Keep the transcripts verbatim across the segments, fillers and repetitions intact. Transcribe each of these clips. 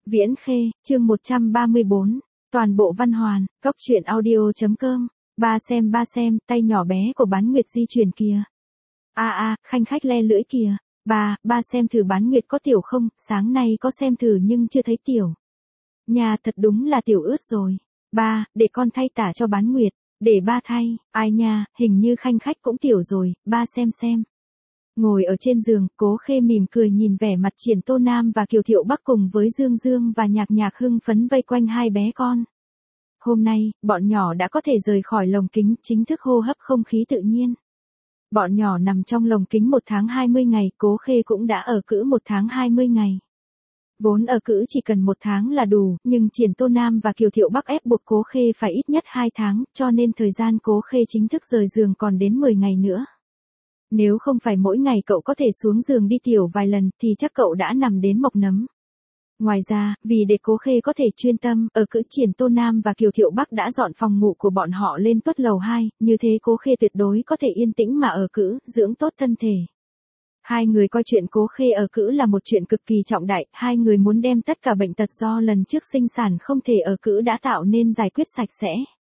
Viễn Khê, chương một trăm ba mươi bốn. Toàn bộ văn hoàn, cốc truyện audio.com. Ba xem ba xem, tay nhỏ bé của bán nguyệt di chuyển kìa. A a, khanh khách le lưỡi kìa. Ba, ba xem thử bán nguyệt có tiểu không, sáng nay có xem thử nhưng chưa thấy tiểu. Nhà thật đúng là tiểu ướt rồi. Ba, để con thay tả cho bán nguyệt. Để ba thay, ai nha, hình như khanh khách cũng tiểu rồi, ba xem xem. Ngồi ở trên giường, Cố Khê mỉm cười nhìn vẻ mặt Triển Tô Nam và Kiều Thiệu Bắc cùng với Dương Dương và Nhạc Nhạc hưng phấn vây quanh hai bé con. Hôm nay, bọn nhỏ đã có thể rời khỏi lồng kính, chính thức hô hấp không khí tự nhiên. Bọn nhỏ nằm trong lồng kính một tháng hai mươi ngày, Cố Khê cũng đã ở cữ một tháng hai mươi ngày. Vốn ở cữ chỉ cần một tháng là đủ, nhưng Triển Tô Nam và Kiều Thiệu Bắc ép buộc Cố Khê phải ít nhất hai tháng, cho nên thời gian Cố Khê chính thức rời giường còn đến mười ngày nữa. Nếu không phải mỗi ngày cậu có thể xuống giường đi tiểu vài lần thì chắc cậu đã nằm đến mọc nấm. Ngoài ra, vì để Cố Khê có thể chuyên tâm, ở cữ Triển Tô Nam và Kiều Thiệu Bắc đã dọn phòng ngủ của bọn họ lên tuất lầu hai, như thế Cố Khê tuyệt đối có thể yên tĩnh mà ở cữ, dưỡng tốt thân thể. Hai người coi chuyện Cố Khê ở cữ là một chuyện cực kỳ trọng đại, hai người muốn đem tất cả bệnh tật do lần trước sinh sản không thể ở cữ đã tạo nên giải quyết sạch sẽ.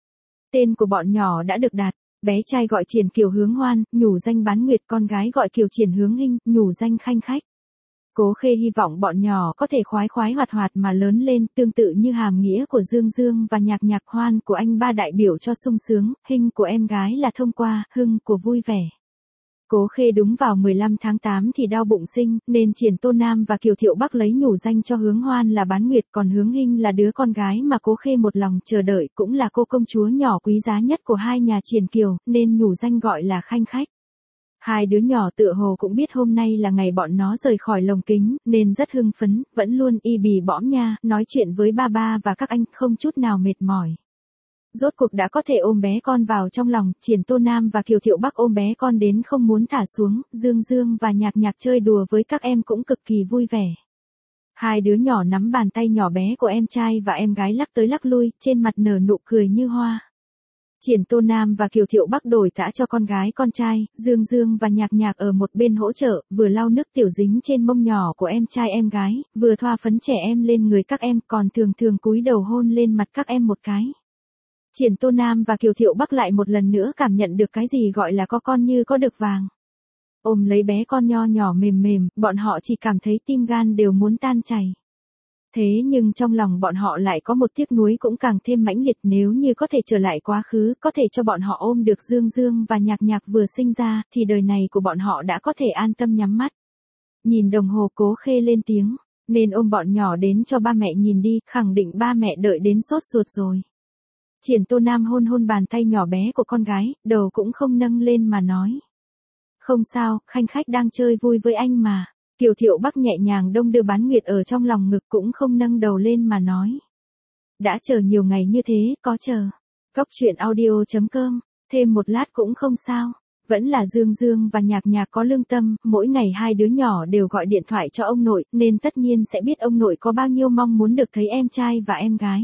Tên của bọn nhỏ đã được đặt. Bé trai gọi Triển Kiều Hướng Hoan, nhủ danh Bán Nguyệt, con gái gọi Kiều Triển Hướng Hinh, nhủ danh Khanh Khách. Cố Khê hy vọng bọn nhỏ có thể khoái khoái hoạt hoạt mà lớn lên, tương tự như hàm nghĩa của Dương Dương và Nhạc Nhạc, Hoan của anh ba đại biểu cho sung sướng, Hinh của em gái là thông qua, Hưng của vui vẻ. Cố Khê đúng vào mười lăm tháng tám thì đau bụng sinh, nên Triển Tô Nam và Kiều Thiệu Bắc lấy nhủ danh cho Hướng Hoan là Bán Nguyệt, còn Hướng Hinh là đứa con gái mà Cố Khê một lòng chờ đợi, cũng là cô công chúa nhỏ quý giá nhất của hai nhà Triển Kiều, nên nhủ danh gọi là Khanh Khách. Hai đứa nhỏ tựa hồ cũng biết hôm nay là ngày bọn nó rời khỏi lồng kính, nên rất hưng phấn, vẫn luôn y bì bõm nha, nói chuyện với ba ba và các anh không chút nào mệt mỏi. Rốt cuộc đã có thể ôm bé con vào trong lòng, Triển Tô Nam và Kiều Thiệu Bắc ôm bé con đến không muốn thả xuống, Dương Dương và Nhạc Nhạc chơi đùa với các em cũng cực kỳ vui vẻ. Hai đứa nhỏ nắm bàn tay nhỏ bé của em trai và em gái lắc tới lắc lui, trên mặt nở nụ cười như hoa. Triển Tô Nam và Kiều Thiệu Bắc đổi tã cho con gái con trai, Dương Dương và Nhạc Nhạc ở một bên hỗ trợ, vừa lau nước tiểu dính trên mông nhỏ của em trai em gái, vừa thoa phấn trẻ em lên người các em, còn thường thường cúi đầu hôn lên mặt các em một cái. Triển Tô Nam và Kiều Thiệu Bắc lại một lần nữa cảm nhận được cái gì gọi là có con như có được vàng. Ôm lấy bé con nho nhỏ mềm mềm, bọn họ chỉ cảm thấy tim gan đều muốn tan chảy. Thế nhưng trong lòng bọn họ lại có một tiếc nuối cũng càng thêm mãnh liệt, nếu như có thể trở lại quá khứ, có thể cho bọn họ ôm được Dương Dương và Nhạc Nhạc vừa sinh ra, thì đời này của bọn họ đã có thể an tâm nhắm mắt. Nhìn đồng hồ, Cố Khê lên tiếng, nên ôm bọn nhỏ đến cho ba mẹ nhìn đi, khẳng định ba mẹ đợi đến sốt ruột rồi. Triển Tô Nam hôn hôn bàn tay nhỏ bé của con gái, đầu cũng không nâng lên mà nói. Không sao, Khanh Khách đang chơi vui với anh mà. Kiều Thiệu Bắc nhẹ nhàng đong đưa Bán Nguyệt ở trong lòng ngực cũng không nâng đầu lên mà nói. Đã chờ nhiều ngày như thế, có chờ. Cốc truyện audio.com, thêm một lát cũng không sao. Vẫn là Dương Dương và Nhạc Nhạc có lương tâm, mỗi ngày hai đứa nhỏ đều gọi điện thoại cho ông nội, nên tất nhiên sẽ biết ông nội có bao nhiêu mong muốn được thấy em trai và em gái.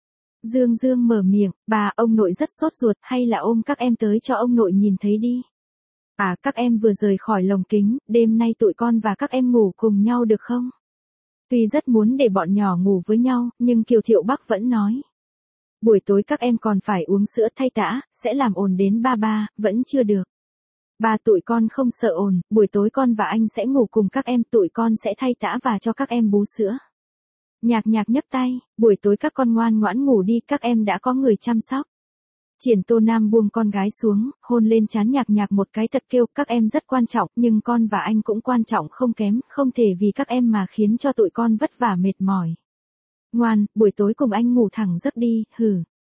Dương Dương mở miệng, bà, ông nội rất sốt ruột, hay là ôm các em tới cho ông nội nhìn thấy đi. À, các em vừa rời khỏi lồng kính, đêm nay tụi con và các em ngủ cùng nhau được không? Tuy rất muốn để bọn nhỏ ngủ với nhau, nhưng Kiều Thiệu Bắc vẫn nói. Buổi tối các em còn phải uống sữa thay tã, sẽ làm ồn đến ba ba, vẫn chưa được. Ba, tụi con không sợ ồn, buổi tối con và anh sẽ ngủ cùng các em, tụi con sẽ thay tã và cho các em bú sữa. Nhạc Nhạc nhấc tay, buổi tối các con ngoan ngoãn ngủ đi, các em đã có người chăm sóc. Triển Tô Nam buông con gái xuống, hôn lên trán Nhạc Nhạc một cái thật kêu, các em rất quan trọng, nhưng con và anh cũng quan trọng không kém, không thể vì các em mà khiến cho tụi con vất vả mệt mỏi. Ngoan, buổi tối cùng anh ngủ thẳng giấc đi, hử.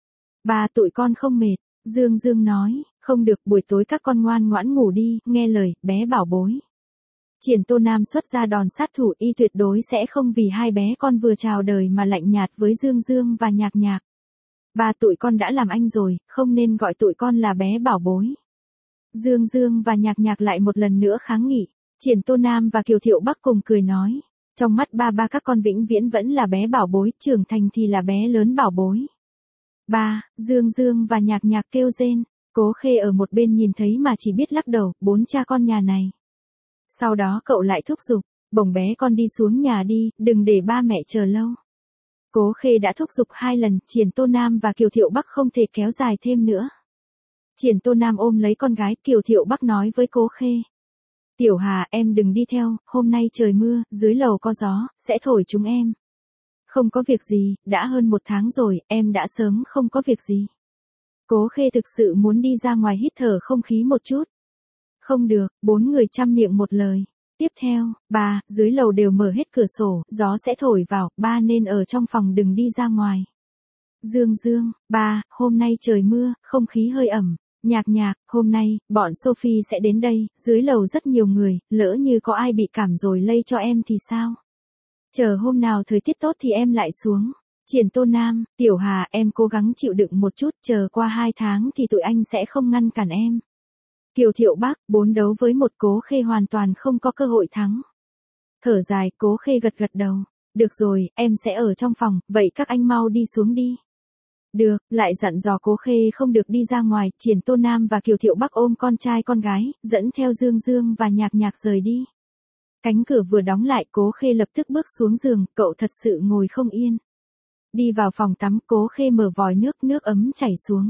Ba, tụi con không mệt, Dương Dương nói, không được, buổi tối các con ngoan ngoãn ngủ đi, nghe lời, bé bảo bối. Triển Tô Nam xuất ra đòn sát thủ, y tuyệt đối sẽ không vì hai bé con vừa chào đời mà lạnh nhạt với Dương Dương và Nhạc Nhạc. Ba, tụi con đã làm anh rồi, không nên gọi tụi con là bé bảo bối. Dương Dương và Nhạc Nhạc lại một lần nữa kháng nghị. Triển Tô Nam và Kiều Thiệu Bắc cùng cười nói. Trong mắt ba ba các con vĩnh viễn vẫn là bé bảo bối, trưởng thành thì là bé lớn bảo bối. Ba, Dương Dương và Nhạc Nhạc kêu rên. Cố Khê ở một bên nhìn thấy mà chỉ biết lắc đầu, bốn cha con nhà này. Sau đó cậu lại thúc giục, bồng bé con đi xuống nhà đi, đừng để ba mẹ chờ lâu. Cố Khê đã thúc giục hai lần, Triển Tô Nam và Kiều Thiệu Bắc không thể kéo dài thêm nữa. Triển Tô Nam ôm lấy con gái, Kiều Thiệu Bắc nói với Cố Khê. Tiểu Hà, em đừng đi theo, hôm nay trời mưa, dưới lầu có gió, sẽ thổi chúng em. Không có việc gì, đã hơn một tháng rồi, em đã sớm không có việc gì. Cố Khê thực sự muốn đi ra ngoài hít thở không khí một chút. Không được, bốn người chăm miệng một lời. Tiếp theo, ba, dưới lầu đều mở hết cửa sổ, gió sẽ thổi vào, ba nên ở trong phòng đừng đi ra ngoài. Dương Dương, ba, hôm nay trời mưa, không khí hơi ẩm. Nhạc Nhạc, hôm nay, bọn Sophie sẽ đến đây, dưới lầu rất nhiều người, lỡ như có ai bị cảm rồi lây cho em thì sao? Chờ hôm nào thời tiết tốt thì em lại xuống. Triển Tô Nam, Tiểu Hà, em cố gắng chịu đựng một chút, chờ qua hai tháng thì tụi anh sẽ không ngăn cản em. Kiều Thiệu Bắc, bốn đấu với một, Cố Khê hoàn toàn không có cơ hội thắng. Thở dài, Cố Khê gật gật đầu. Được rồi, em sẽ ở trong phòng, vậy các anh mau đi xuống đi. Được, lại dặn dò Cố Khê không được đi ra ngoài, Triển Tô Nam và Kiều Thiệu Bắc ôm con trai con gái, dẫn theo Dương Dương và Nhạc Nhạc rời đi. Cánh cửa vừa đóng lại, Cố Khê lập tức bước xuống giường, cậu thật sự ngồi không yên. Đi vào phòng tắm, Cố Khê mở vòi nước, nước ấm chảy xuống.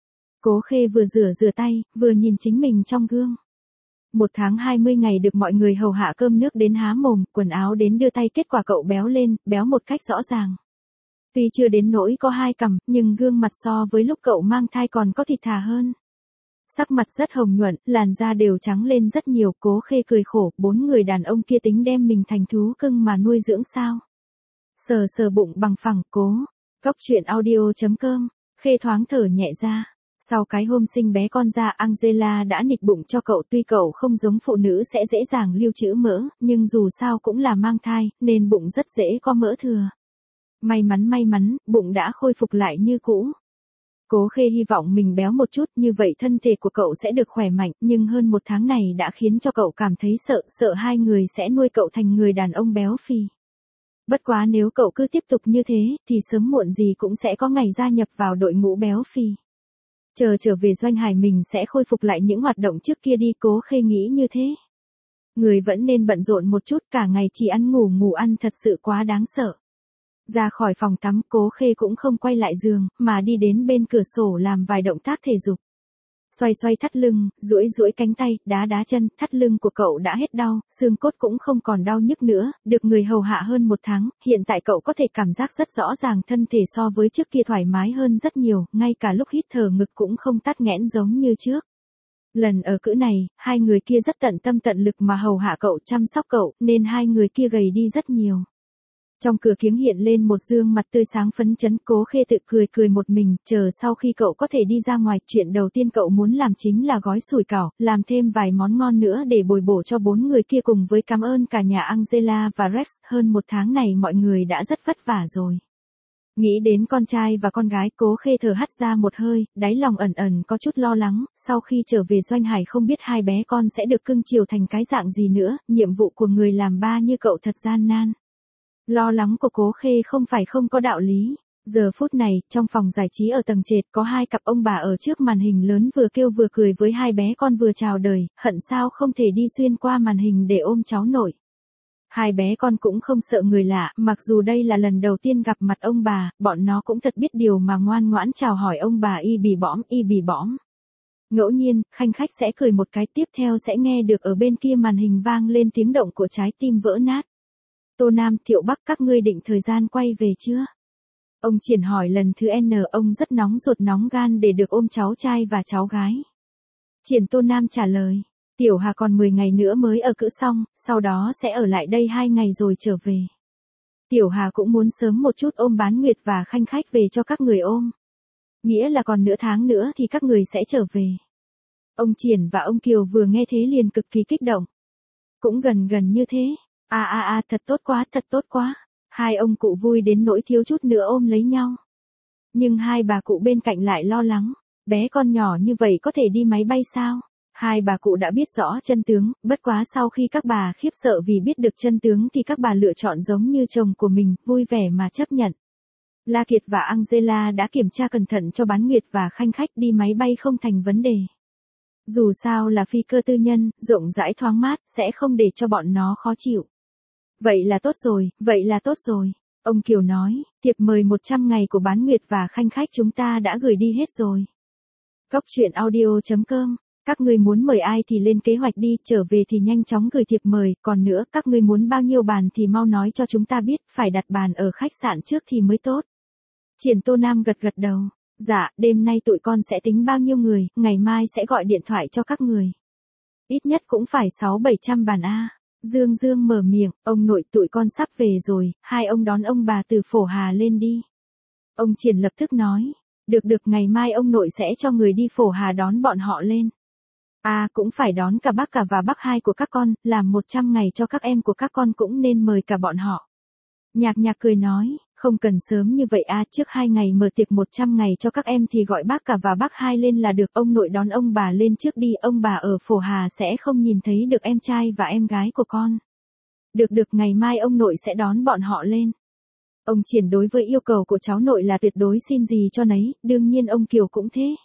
Cố Khê vừa rửa rửa tay, vừa nhìn chính mình trong gương. Một tháng hai mươi ngày được mọi người hầu hạ, cơm nước đến há mồm, quần áo đến đưa tay, kết quả cậu béo lên, béo một cách rõ ràng. Tuy chưa đến nỗi có hai cằm, nhưng gương mặt so với lúc cậu mang thai còn có thịt thà hơn. Sắc mặt rất hồng nhuận, làn da đều trắng lên rất nhiều. Cố Khê cười khổ, bốn người đàn ông kia tính đem mình thành thú cưng mà nuôi dưỡng sao? Sờ sờ bụng bằng phẳng, cố. Góc truyện audio chấm com, Khê thoáng thở nhẹ ra. Sau cái hôm sinh bé con ra, Angela đã nịch bụng cho cậu. Tuy cậu không giống phụ nữ sẽ dễ dàng lưu trữ mỡ, nhưng dù sao cũng là mang thai, nên bụng rất dễ có mỡ thừa. May mắn may mắn, bụng đã khôi phục lại như cũ. Cố Khê hy vọng mình béo một chút, như vậy thân thể của cậu sẽ được khỏe mạnh, nhưng hơn một tháng này đã khiến cho cậu cảm thấy sợ, sợ hai người sẽ nuôi cậu thành người đàn ông béo phì. Bất quá nếu cậu cứ tiếp tục như thế, thì sớm muộn gì cũng sẽ có ngày gia nhập vào đội ngũ béo phì. Chờ trở về Doanh Hải mình sẽ khôi phục lại những hoạt động trước kia đi, Cố Khê nghĩ như thế. Người vẫn nên bận rộn một chút, cả ngày chỉ ăn ngủ ngủ ăn thật sự quá đáng sợ. Ra khỏi phòng tắm, Cố Khê cũng không quay lại giường, mà đi đến bên cửa sổ làm vài động tác thể dục. Xoay xoay thắt lưng, duỗi duỗi cánh tay, đá đá chân, thắt lưng của cậu đã hết đau, xương cốt cũng không còn đau nhức nữa, được người hầu hạ hơn một tháng, hiện tại cậu có thể cảm giác rất rõ ràng thân thể so với trước kia thoải mái hơn rất nhiều, ngay cả lúc hít thở ngực cũng không tắc nghẽn giống như trước. Lần ở cữ này, hai người kia rất tận tâm tận lực mà hầu hạ cậu, chăm sóc cậu, nên hai người kia gầy đi rất nhiều. Trong cửa kiếng hiện lên một gương mặt tươi sáng phấn chấn, Cố Khê tự cười cười một mình, chờ sau khi cậu có thể đi ra ngoài, chuyện đầu tiên cậu muốn làm chính là gói sủi cảo, làm thêm vài món ngon nữa để bồi bổ cho bốn người kia cùng với cảm ơn cả nhà Angela và Rex, hơn một tháng này mọi người đã rất vất vả rồi. Nghĩ đến con trai và con gái, Cố Khê thở hắt ra một hơi, đáy lòng ẩn ẩn có chút lo lắng, sau khi trở về Doanh Hải không biết hai bé con sẽ được cưng chiều thành cái dạng gì nữa, nhiệm vụ của người làm ba như cậu thật gian nan. Lo lắng của Cố Khê không phải không có đạo lý. Giờ phút này, trong phòng giải trí ở tầng trệt có hai cặp ông bà ở trước màn hình lớn vừa kêu vừa cười với hai bé con vừa chào đời, hận sao không thể đi xuyên qua màn hình để ôm cháu nội. Hai bé con cũng không sợ người lạ, mặc dù đây là lần đầu tiên gặp mặt ông bà, bọn nó cũng thật biết điều mà ngoan ngoãn chào hỏi ông bà y bì bõm, y bì bõm. Ngẫu nhiên, khanh khách sẽ cười một cái, tiếp theo sẽ nghe được ở bên kia màn hình vang lên tiếng động của trái tim vỡ nát. Tô Nam, Thiệu Bắc, các ngươi định thời gian quay về chưa? Ông Triển hỏi lần thứ N, ông rất nóng ruột nóng gan để được ôm cháu trai và cháu gái. Triển Tô Nam trả lời, Tiểu Hà còn mười ngày nữa mới ở cữ xong, sau đó sẽ ở lại đây hai ngày rồi trở về. Tiểu Hà cũng muốn sớm một chút ôm Bán Nguyệt và khanh khách về cho các người ôm. Nghĩa là còn nửa tháng nữa thì các người sẽ trở về. Ông Triển và ông Kiều vừa nghe thế liền cực kỳ kích động. Cũng gần gần như thế. À à à, thật tốt quá, thật tốt quá. Hai ông cụ vui đến nỗi thiếu chút nữa ôm lấy nhau. Nhưng hai bà cụ bên cạnh lại lo lắng. Bé con nhỏ như vậy có thể đi máy bay sao? Hai bà cụ đã biết rõ chân tướng, bất quá sau khi các bà khiếp sợ vì biết được chân tướng thì các bà lựa chọn giống như chồng của mình, vui vẻ mà chấp nhận. La Kiệt và Angela đã kiểm tra cẩn thận cho Bán Nguyệt và khanh khách, đi máy bay không thành vấn đề. Dù sao là phi cơ tư nhân, rộng rãi thoáng mát, sẽ không để cho bọn nó khó chịu. Vậy là tốt rồi, vậy là tốt rồi. Ông Kiều nói, thiệp mời một trăm ngày của Bán Nguyệt và Khanh Khách chúng ta đã gửi đi hết rồi. Cốc truyện audio chấm com. Các ngươi muốn mời ai thì lên kế hoạch đi, trở về thì nhanh chóng gửi thiệp mời, còn nữa, các ngươi muốn bao nhiêu bàn thì mau nói cho chúng ta biết, phải đặt bàn ở khách sạn trước thì mới tốt. Triển Tô Nam gật gật đầu. Dạ, đêm nay tụi con sẽ tính bao nhiêu người, ngày mai sẽ gọi điện thoại cho các người. Ít nhất cũng phải sáu bảy trăm bàn a. Dương Dương mở miệng, ông nội tụi con sắp về rồi, hai ông đón ông bà từ Phổ Hà lên đi. Ông Triển lập tức nói, được được ngày mai ông nội sẽ cho người đi Phổ Hà đón bọn họ lên. À cũng phải đón cả bác cả và bác hai của các con, làm một trăm ngày cho các em của các con cũng nên mời cả bọn họ. Nhạc Nhạc cười nói, không cần sớm như vậy à, trước hai ngày mở tiệc một trăm ngày cho các em thì gọi bác cả và bác hai lên là được, ông nội đón ông bà lên trước đi, ông bà ở Phổ Hà sẽ không nhìn thấy được em trai và em gái của con. Được được ngày mai ông nội sẽ đón bọn họ lên. Ông Triển đối với yêu cầu của cháu nội là tuyệt đối xin gì cho nấy, đương nhiên ông Kiều cũng thế.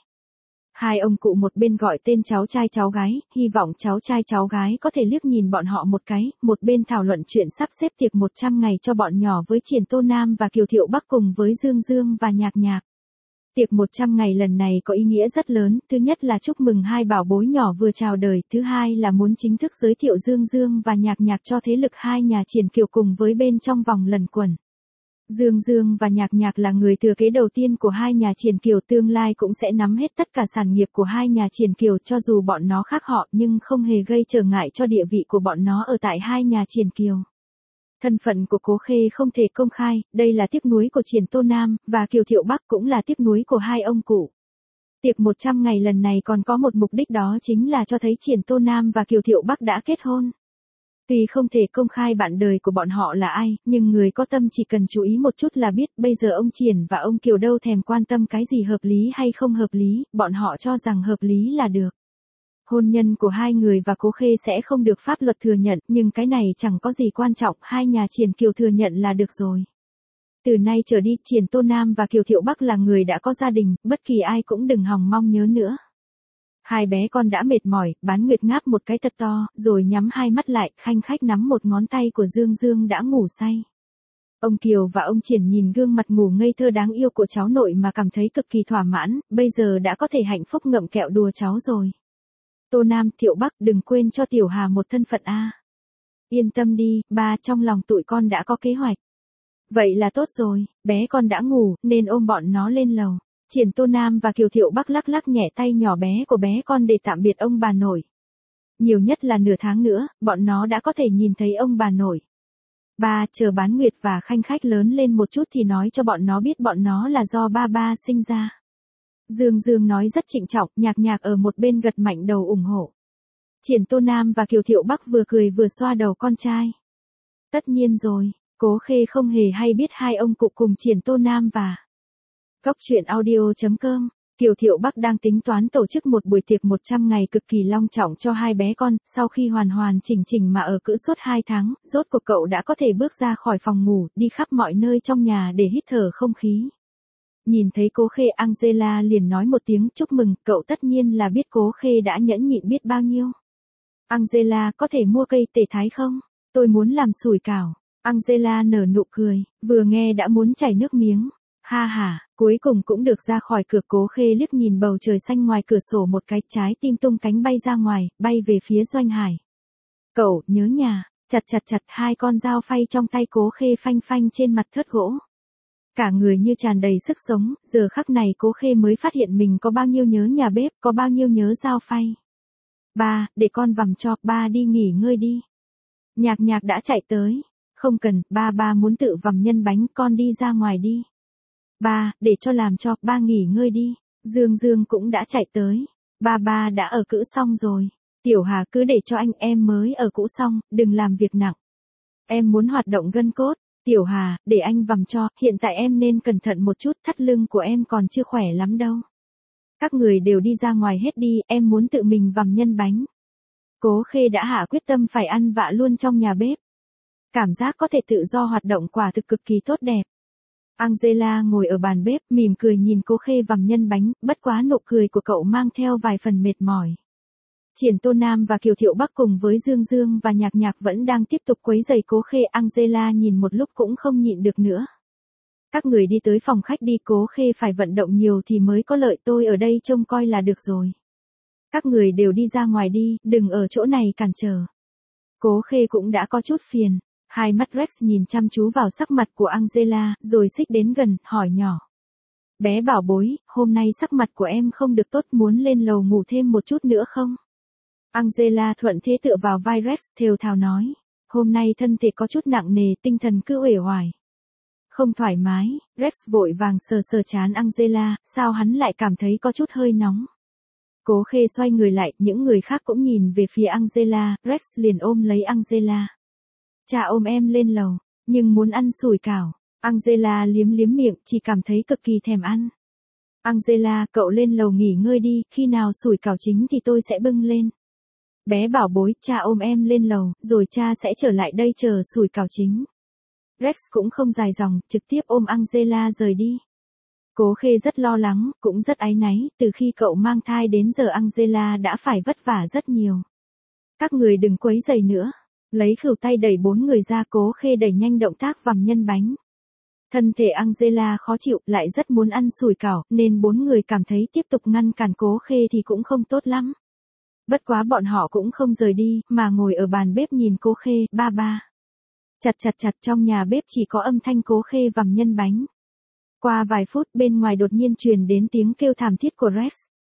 Hai ông cụ một bên gọi tên cháu trai cháu gái, hy vọng cháu trai cháu gái có thể liếc nhìn bọn họ một cái, một bên thảo luận chuyện sắp xếp tiệc một trăm ngày cho bọn nhỏ với Triển Tô Nam và Kiều Thiệu Bắc cùng với Dương Dương và Nhạc Nhạc. Tiệc một trăm ngày lần này có ý nghĩa rất lớn, thứ nhất là chúc mừng hai bảo bối nhỏ vừa chào đời, thứ hai là muốn chính thức giới thiệu Dương Dương và Nhạc Nhạc cho thế lực hai nhà Triển Kiều cùng với bên trong vòng lần quần. Dương Dương và Nhạc Nhạc là người thừa kế đầu tiên của hai nhà Triển Kiều, tương lai cũng sẽ nắm hết tất cả sản nghiệp của hai nhà Triển Kiều, cho dù bọn nó khác họ nhưng không hề gây trở ngại cho địa vị của bọn nó ở tại hai nhà Triển Kiều. Thân phận của Cố Khê không thể công khai, đây là tiếc nuối của Triển Tô Nam, và Kiều Thiệu Bắc cũng là tiếc nuối của hai ông cụ. Tiệc một trăm ngày lần này còn có một mục đích, đó chính là cho thấy Triển Tô Nam và Kiều Thiệu Bắc đã kết hôn. Tuy không thể công khai bạn đời của bọn họ là ai, nhưng người có tâm chỉ cần chú ý một chút là biết, bây giờ ông Triển và ông Kiều đâu thèm quan tâm cái gì hợp lý hay không hợp lý, bọn họ cho rằng hợp lý là được. Hôn nhân của hai người và Cố Khê sẽ không được pháp luật thừa nhận, nhưng cái này chẳng có gì quan trọng, hai nhà Triển Kiều thừa nhận là được rồi. Từ nay trở đi, Triển Tô Nam và Kiều Thiệu Bắc là người đã có gia đình, bất kỳ ai cũng đừng hòng mong nhớ nữa. Hai bé con đã mệt mỏi, Bán Nguyệt ngáp một cái thật to, rồi nhắm hai mắt lại, Khanh Khách nắm một ngón tay của Dương Dương đã ngủ say. Ông Kiều và ông Triển nhìn gương mặt ngủ ngây thơ đáng yêu của cháu nội mà cảm thấy cực kỳ thỏa mãn, bây giờ đã có thể hạnh phúc ngậm kẹo đùa cháu rồi. Tô Nam, Thiệu Bắc đừng quên cho Tiểu Hà một thân phận a. Yên tâm đi, ba, trong lòng tụi con đã có kế hoạch. Vậy là tốt rồi, bé con đã ngủ, nên ôm bọn nó lên lầu. Triển Tô Nam và Kiều Thiệu Bắc lắc lắc nhẹ tay nhỏ bé của bé con để tạm biệt ông bà nội. Nhiều nhất là nửa tháng nữa, bọn nó đã có thể nhìn thấy ông bà nội. Ba, chờ Bán Nguyệt và Khanh Khách lớn lên một chút thì nói cho bọn nó biết bọn nó là do ba ba sinh ra. Dương Dương nói rất trịnh trọng, Nhạc Nhạc ở một bên gật mạnh đầu ủng hộ. Triển Tô Nam và Kiều Thiệu Bắc vừa cười vừa xoa đầu con trai. Tất nhiên rồi, Cố Khê không hề hay biết hai ông cụ cùng Triển Tô Nam và Cốc truyện audio chấm com. Kiều Thiệu Bắc đang tính toán tổ chức một buổi tiệc một trăm ngày cực kỳ long trọng cho hai bé con, sau khi hoàn hoàn chỉnh chỉnh mà ở cữ suốt hai tháng, rốt cuộc cậu đã có thể bước ra khỏi phòng ngủ, đi khắp mọi nơi trong nhà để hít thở không khí. Nhìn thấy Cố Khê, Angela liền nói một tiếng chúc mừng, cậu tất nhiên là biết Cố Khê đã nhẫn nhịn biết bao nhiêu. Angela, có thể mua cây tể thái không? Tôi muốn làm sủi cảo. Angela nở nụ cười, vừa nghe đã muốn chảy nước miếng. Ha ha, cuối cùng cũng được ra khỏi cửa. Cố Khê liếc nhìn bầu trời xanh ngoài cửa sổ một cái, trái tim tung cánh bay ra ngoài, bay về phía Doanh Hải. Cậu, nhớ nhà, chặt chặt chặt hai con dao phay trong tay Cố Khê phanh phanh trên mặt thớt gỗ. Cả người như tràn đầy sức sống, giờ khắc này Cố Khê mới phát hiện mình có bao nhiêu nhớ nhà bếp, có bao nhiêu nhớ dao phay. Ba, để con vằm cho, ba đi nghỉ ngơi đi. Nhạc Nhạc đã chạy tới. Không cần, ba ba muốn tự vằm nhân bánh, con đi ra ngoài đi. Ba, để cho làm cho, ba nghỉ ngơi đi. Dương Dương cũng đã chạy tới. Ba ba đã ở cữ xong rồi. Tiểu Hà cứ để cho anh, em mới ở cữ xong, đừng làm việc nặng. Em muốn hoạt động gân cốt. Tiểu Hà, để anh vằm cho, hiện tại em nên cẩn thận một chút, thắt lưng của em còn chưa khỏe lắm đâu. Các người đều đi ra ngoài hết đi, em muốn tự mình vằm nhân bánh. Cố Khê đã hạ quyết tâm phải ăn vạ luôn trong nhà bếp. Cảm giác có thể tự do hoạt động quả thực cực kỳ tốt đẹp. Angela ngồi ở bàn bếp, mỉm cười nhìn Cố Khê vằm nhân bánh, bất quá nụ cười của cậu mang theo vài phần mệt mỏi. Triển Tô Nam và Kiều Thiệu Bắc cùng với Dương Dương và Nhạc Nhạc vẫn đang tiếp tục quấy rầy Cố Khê. Angela nhìn một lúc cũng không nhịn được nữa. Các người đi tới phòng khách đi, Cố Khê phải vận động nhiều thì mới có lợi, tôi ở đây trông coi là được rồi. Các người đều đi ra ngoài đi, đừng ở chỗ này cản trở. Cố Khê cũng đã có chút phiền. Hai mắt Rex nhìn chăm chú vào sắc mặt của Angela, rồi xích đến gần, hỏi nhỏ. Bé bảo bối, hôm nay sắc mặt của em không được tốt, muốn lên lầu ngủ thêm một chút nữa không? Angela thuận thế tựa vào vai Rex, thều thào nói. Hôm nay thân thể có chút nặng nề, tinh thần cứ uể oải. Không thoải mái, Rex vội vàng sờ sờ trán Angela, sao hắn lại cảm thấy có chút hơi nóng. Cố Khê xoay người lại, những người khác cũng nhìn về phía Angela, Rex liền ôm lấy Angela. Cha ôm em lên lầu, nhưng muốn ăn sủi cảo. Angela liếm liếm miệng, chỉ cảm thấy cực kỳ thèm ăn. Angela, cậu lên lầu nghỉ ngơi đi, khi nào sủi cảo chín thì tôi sẽ bưng lên. Bé bảo bối, cha ôm em lên lầu, rồi cha sẽ trở lại đây chờ sủi cảo chín. Rex cũng không dài dòng, trực tiếp ôm Angela rời đi. Cố Khê rất lo lắng, cũng rất áy náy, từ khi cậu mang thai đến giờ Angela đã phải vất vả rất nhiều. Các người đừng quấy rầy nữa. Lấy khửu tay đẩy bốn người ra, Cố Khê đẩy nhanh động tác vằm nhân bánh. Thân thể Angela khó chịu, lại rất muốn ăn sủi cảo, nên bốn người cảm thấy tiếp tục ngăn cản Cố Khê thì cũng không tốt lắm. Bất quá bọn họ cũng không rời đi, mà ngồi ở bàn bếp nhìn Cố Khê, ba ba. Chặt chặt chặt, trong nhà bếp chỉ có âm thanh Cố Khê vằm nhân bánh. Qua vài phút bên ngoài đột nhiên truyền đến tiếng kêu thảm thiết của Rex.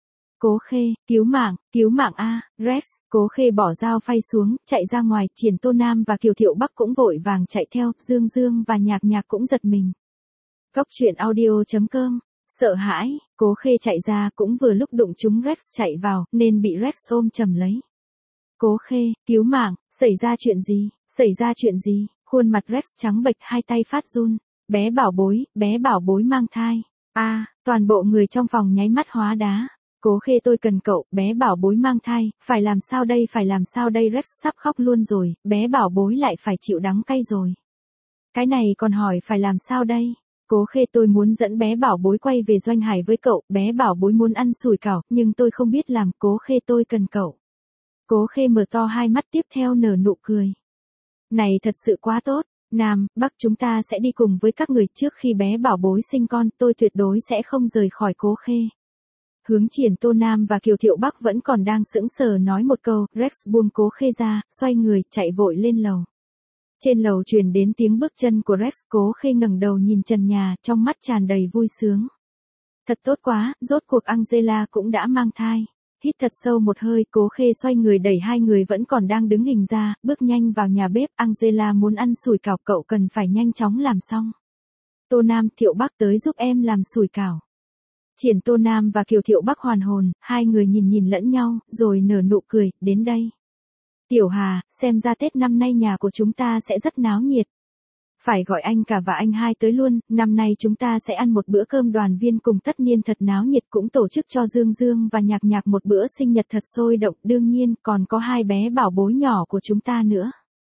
Cố Khê, cứu mạng, cứu mạng a, Rex. Cố Khê bỏ dao phay xuống, chạy ra ngoài, Triển Tô Nam và Kiều Thiệu Bắc cũng vội vàng chạy theo, Dương Dương và Nhạc Nhạc cũng giật mình. Cốc truyện audio chấm com, sợ hãi, Cố Khê chạy ra cũng vừa lúc đụng trúng Rex chạy vào, nên bị Rex ôm chầm lấy. Cố Khê, cứu mạng, xảy ra chuyện gì, xảy ra chuyện gì, khuôn mặt Rex trắng bệch, hai tay phát run. Bé bảo bối, bé bảo bối mang thai. A, à, toàn bộ người trong phòng nháy mắt hóa đá. Cố Khê, tôi cần cậu, bé bảo bối mang thai, phải làm sao đây, phải làm sao đây, Rex sắp khóc luôn rồi, bé bảo bối lại phải chịu đắng cay rồi. Cái này còn hỏi phải làm sao đây? Cố Khê, tôi muốn dẫn bé bảo bối quay về Doanh Hải với cậu, bé bảo bối muốn ăn sủi cảo, nhưng tôi không biết làm, Cố Khê tôi cần cậu. Cố Khê mở to hai mắt, tiếp theo nở nụ cười. Này thật sự quá tốt. Nam, Bắc chúng ta sẽ đi cùng với các người, trước khi bé bảo bối sinh con, tôi tuyệt đối sẽ không rời khỏi Cố Khê. Hướng Triển Tô Nam và Kiều Thiệu Bắc vẫn còn đang sững sờ nói một câu, Rex buông Cố Khê ra, xoay người, chạy vội lên lầu. Trên lầu truyền đến tiếng bước chân của Rex, Cố Khê ngẩng đầu nhìn trần nhà, trong mắt tràn đầy vui sướng. Thật tốt quá, rốt cuộc Angela cũng đã mang thai. Hít thật sâu một hơi, Cố Khê xoay người đẩy hai người vẫn còn đang đứng hình ra, bước nhanh vào nhà bếp. Angela muốn ăn sủi cảo, cậu cần phải nhanh chóng làm xong. Tô Nam, Thiệu Bắc tới giúp em làm sủi cảo. Triển Tô Nam và Kiều Thiệu Bắc hoàn hồn, hai người nhìn nhìn lẫn nhau, rồi nở nụ cười, đến đây. Tiểu Hà, xem ra Tết năm nay nhà của chúng ta sẽ rất náo nhiệt. Phải gọi anh cả và anh hai tới luôn, năm nay chúng ta sẽ ăn một bữa cơm đoàn viên cùng tất niên thật náo nhiệt, cũng tổ chức cho Dương Dương và Nhạc Nhạc một bữa sinh nhật thật sôi động, đương nhiên còn có hai bé bảo bối nhỏ của chúng ta nữa.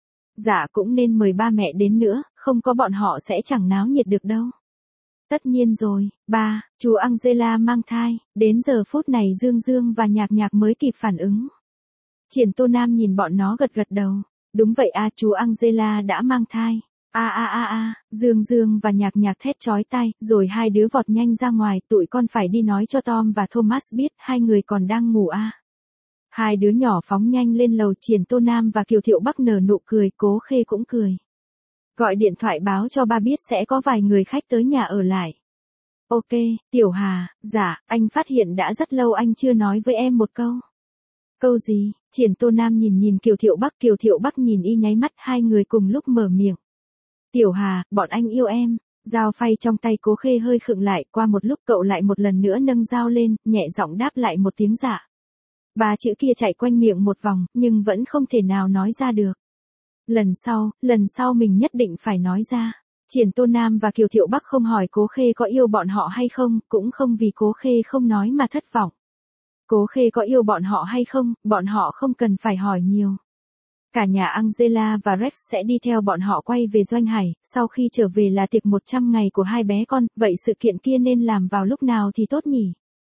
Dạ cũng nên mời ba mẹ đến nữa, không có bọn họ sẽ chẳng náo nhiệt được đâu. Tất nhiên rồi, ba, chú Angela mang thai, đến giờ phút này Dương Dương và Nhạc Nhạc mới kịp phản ứng. Triển Tô Nam nhìn bọn nó gật gật đầu, đúng vậy a, chú Angela đã mang thai. A a a a, Dương Dương và Nhạc Nhạc thét chói tai, rồi hai đứa vọt nhanh ra ngoài, tụi con phải đi nói cho Tom và Thomas biết, hai người còn đang ngủ a. À. Hai đứa nhỏ phóng nhanh lên lầu, Triển Tô Nam và Kiều Thiệu Bắc nở nụ cười, Cố Khê cũng cười. Gọi điện thoại báo cho ba biết sẽ có vài người khách tới nhà ở lại. Ok, Tiểu Hà, dạ, anh phát hiện đã rất lâu anh chưa nói với em một câu. Câu gì? Triển Tô Nam nhìn nhìn Kiều Thiệu Bắc, Kiều Thiệu Bắc nhìn y nháy mắt, hai người cùng lúc mở miệng. Tiểu Hà, bọn anh yêu em. Dao phay trong tay Cố Khê hơi khựng lại, qua một lúc cậu lại một lần nữa nâng dao lên, nhẹ giọng đáp lại một tiếng dạ. Ba chữ kia chạy quanh miệng một vòng, nhưng vẫn không thể nào nói ra được. Lần sau, lần sau mình nhất định phải nói ra. Triển Tô Nam và Kiều Thiệu Bắc không hỏi Cố Khê có yêu bọn họ hay không, cũng không vì Cố Khê không nói mà thất vọng. Cố Khê có yêu bọn họ hay không, bọn họ không cần phải hỏi nhiều. Cả nhà Angela và Rex sẽ đi theo bọn họ quay về Doanh Hải, sau khi trở về là tiệc một trăm ngày của hai bé con, vậy sự kiện kia nên làm vào lúc nào thì tốt nhỉ?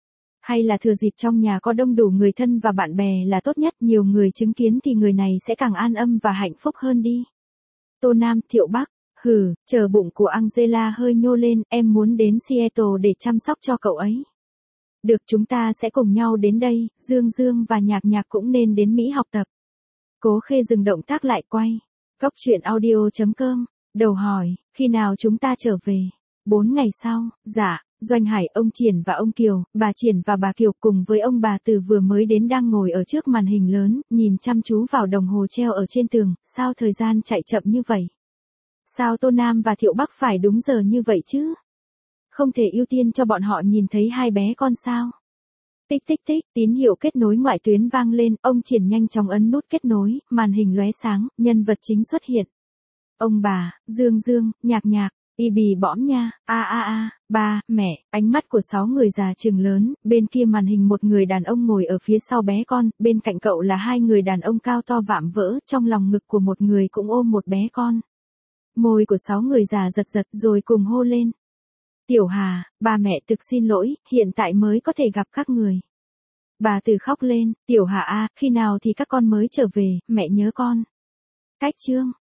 Hay là thừa dịp trong nhà có đông đủ người thân và bạn bè là tốt nhất, nhiều người chứng kiến thì người này sẽ càng an âm và hạnh phúc hơn đi. Tô Nam, Thiệu Bắc, hừ, chờ bụng của Angela hơi nhô lên, em muốn đến Seattle để chăm sóc cho cậu ấy. Được, chúng ta sẽ cùng nhau đến đây, Dương Dương và Nhạc Nhạc cũng nên đến Mỹ học tập. Cố Khê dừng động tác lại quay. Cốc truyện audio chấm com, đầu hỏi, khi nào chúng ta trở về? Bốn ngày sau, dạ. Doanh Hải, ông Triển và ông Kiều, bà Triển và bà Kiều cùng với ông bà Từ vừa mới đến đang ngồi ở trước màn hình lớn, nhìn chăm chú vào đồng hồ treo ở trên tường, sao thời gian chạy chậm như vậy? Sao Tô Nam và Thiệu Bắc phải đúng giờ như vậy chứ? Không thể ưu tiên cho bọn họ nhìn thấy hai bé con sao? Tích tích tích, tín hiệu kết nối ngoại tuyến vang lên, ông Triển nhanh chóng ấn nút kết nối, màn hình lóe sáng, nhân vật chính xuất hiện. Ông bà, Dương Dương, Nhạc Nhạc. Y bì bõm nha, a a a, ba, mẹ, ánh mắt của sáu người già trừng lớn, bên kia màn hình một người đàn ông ngồi ở phía sau bé con, bên cạnh cậu là hai người đàn ông cao to vạm vỡ, trong lòng ngực của một người cũng ôm một bé con. Môi của sáu người già giật giật rồi cùng hô lên. Tiểu Hà, ba mẹ thực xin lỗi, hiện tại mới có thể gặp các người. Bà Từ khóc lên, Tiểu Hà a, khi nào thì các con mới trở về, mẹ nhớ con. Cách chương.